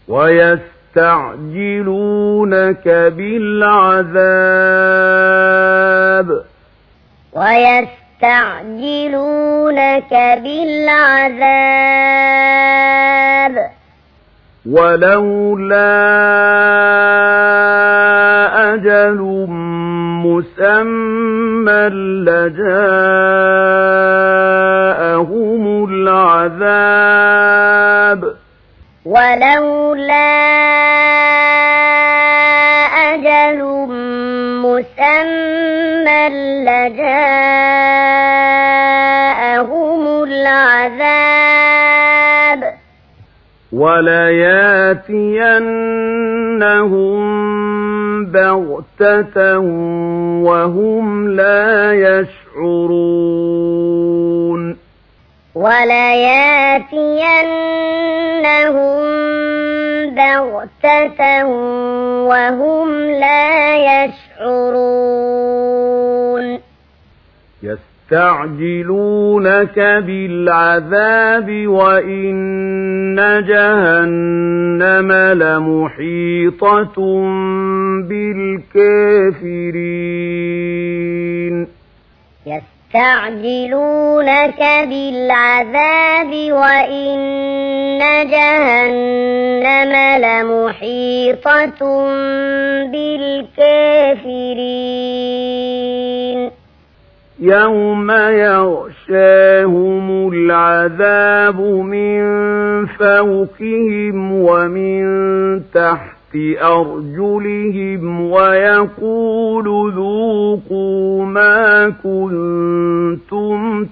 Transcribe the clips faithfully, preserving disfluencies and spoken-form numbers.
ويستعجلونك بالعذاب ويستعجلونك بالعذاب ولولا أجل مسمى لجاءهم العذاب ولولا أجل مسمى لجاءهم العذاب ولياتينهم بغتة وهم لا يشعرون ولياتينهم بغتة وهم لا يشعرون يستعجلونك بالعذاب وإن جهنم لمحيطة بالكافرين يستعجلونك بالعذاب وإن جهنم لمحيطة بالكافرين يوم يغشاهم العذاب من فوقهم ومن تحت أرجلهم ويقول ذوقوا ما كنتم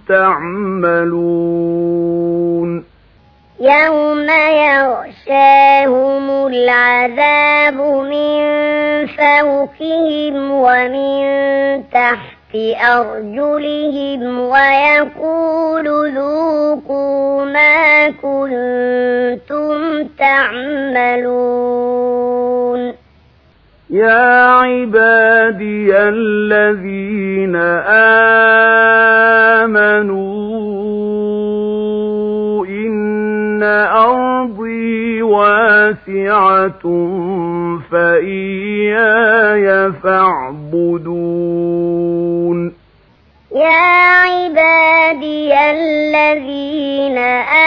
تعملون يوم يغشاهم العذاب من فوقهم ومن تحت أرجلهم ويقول ذوقوا ما كنتم تعملون يا عبادي الذين آمنوا إن أرضي واسعة فإياي فاعبدون يا عبادي الذين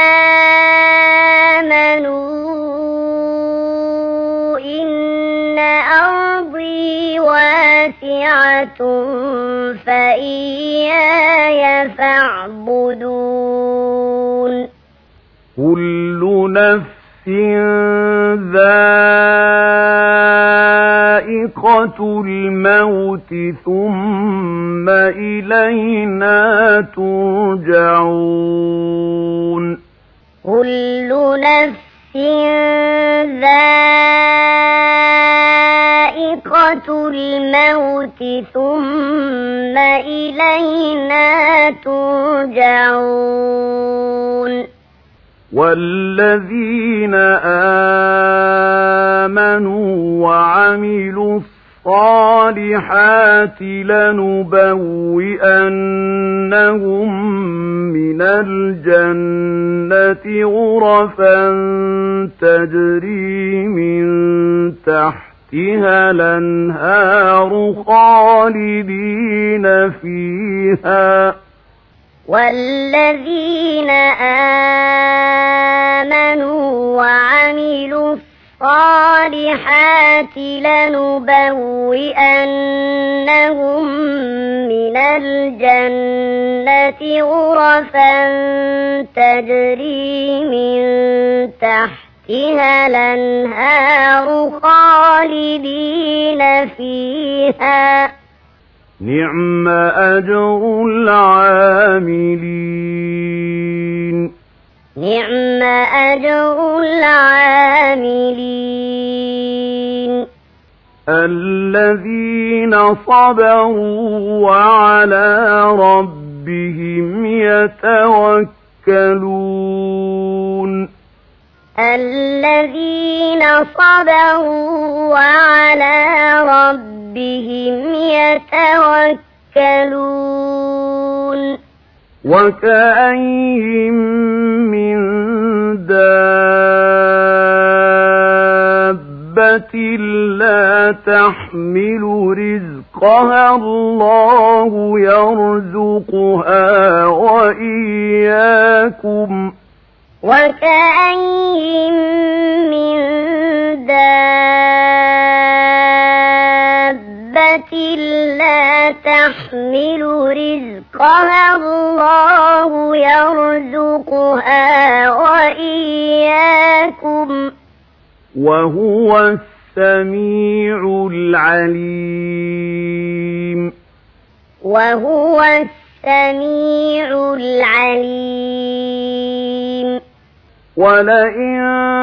آمنوا إن أرضي واسعة فإياي فاعبدون كل نفس ذائقة الموت ثم إلينا ترجعون كل نفس ذائقة الموت ثم إلينا ترجعون والذين آمنوا وعملوا الصالحات لنبوئنهم من الجنة غرفا تجري من تحتها الأنهار خالدين فيها والذين آمنوا وعملوا الصالحات لنبوئنهم من الجنة غرفا تجري من تحتها الأنهار خالدين فيها نعم أجر العاملين نعم أجر العاملين الذين صبروا وعلى ربهم يتوكلون الذين صبروا وعلى ربهم يتوكلون وكأين من دابة لا تحمل رزقها الله يرزقها وإياكم وكأين من دابة لا تحمل رزقها الله يرزقها وإياكم وهو السميع العليم وهو السميع العليم ولئن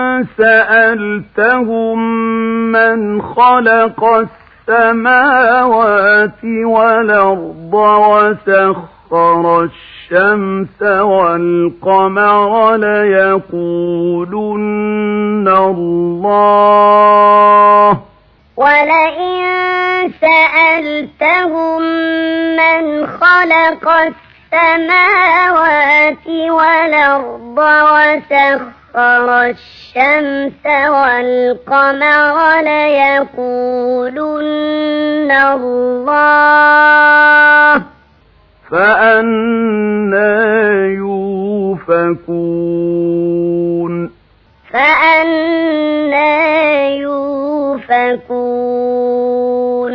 سألتهم من خلق السماوات والأرض وسخر الشمس والقمر ليقولن الله ولئن سألتهم من خلق السماوات والأرض وسخر الشمس والقمر ليقولن الله فأنى يؤفكون فأنى يؤفكون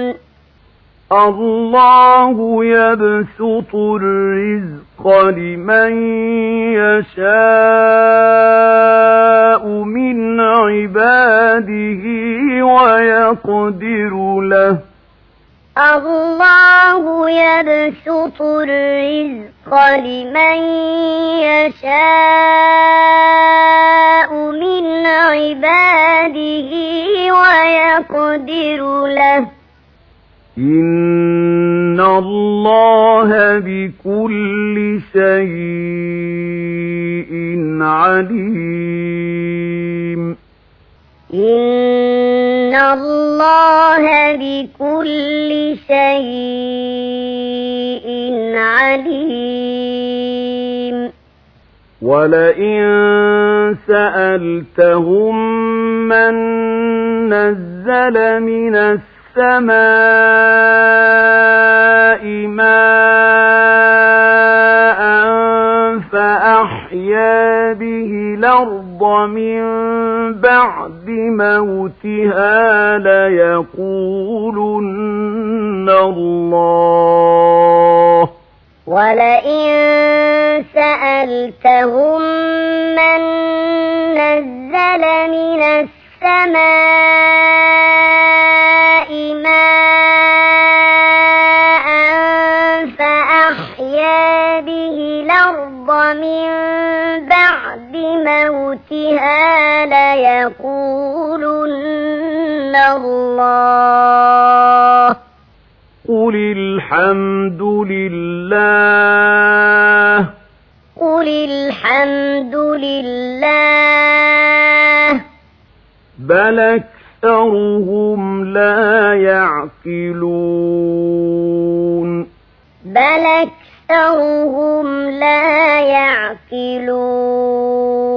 الله يبسط الرزق لمن يشاء من عباده ويقدر له الله يبسط الرزق لمن يشاء من عباده ويقدر له إن الله بكل شيء عليم إن الله بكل شيء عليم ولئن سألتهم من نزل من السماء ماء فأحيا به الأرض من بعد موتها ليقولن الله ولئن سألتهم من نزل من السماء ماء فأحيا به الأرض من بعد موتها ليقولن الله قل الحمد لله قل الحمد لله بل أكثرهم لا يعقلون بل أكثرهم لا يعقلون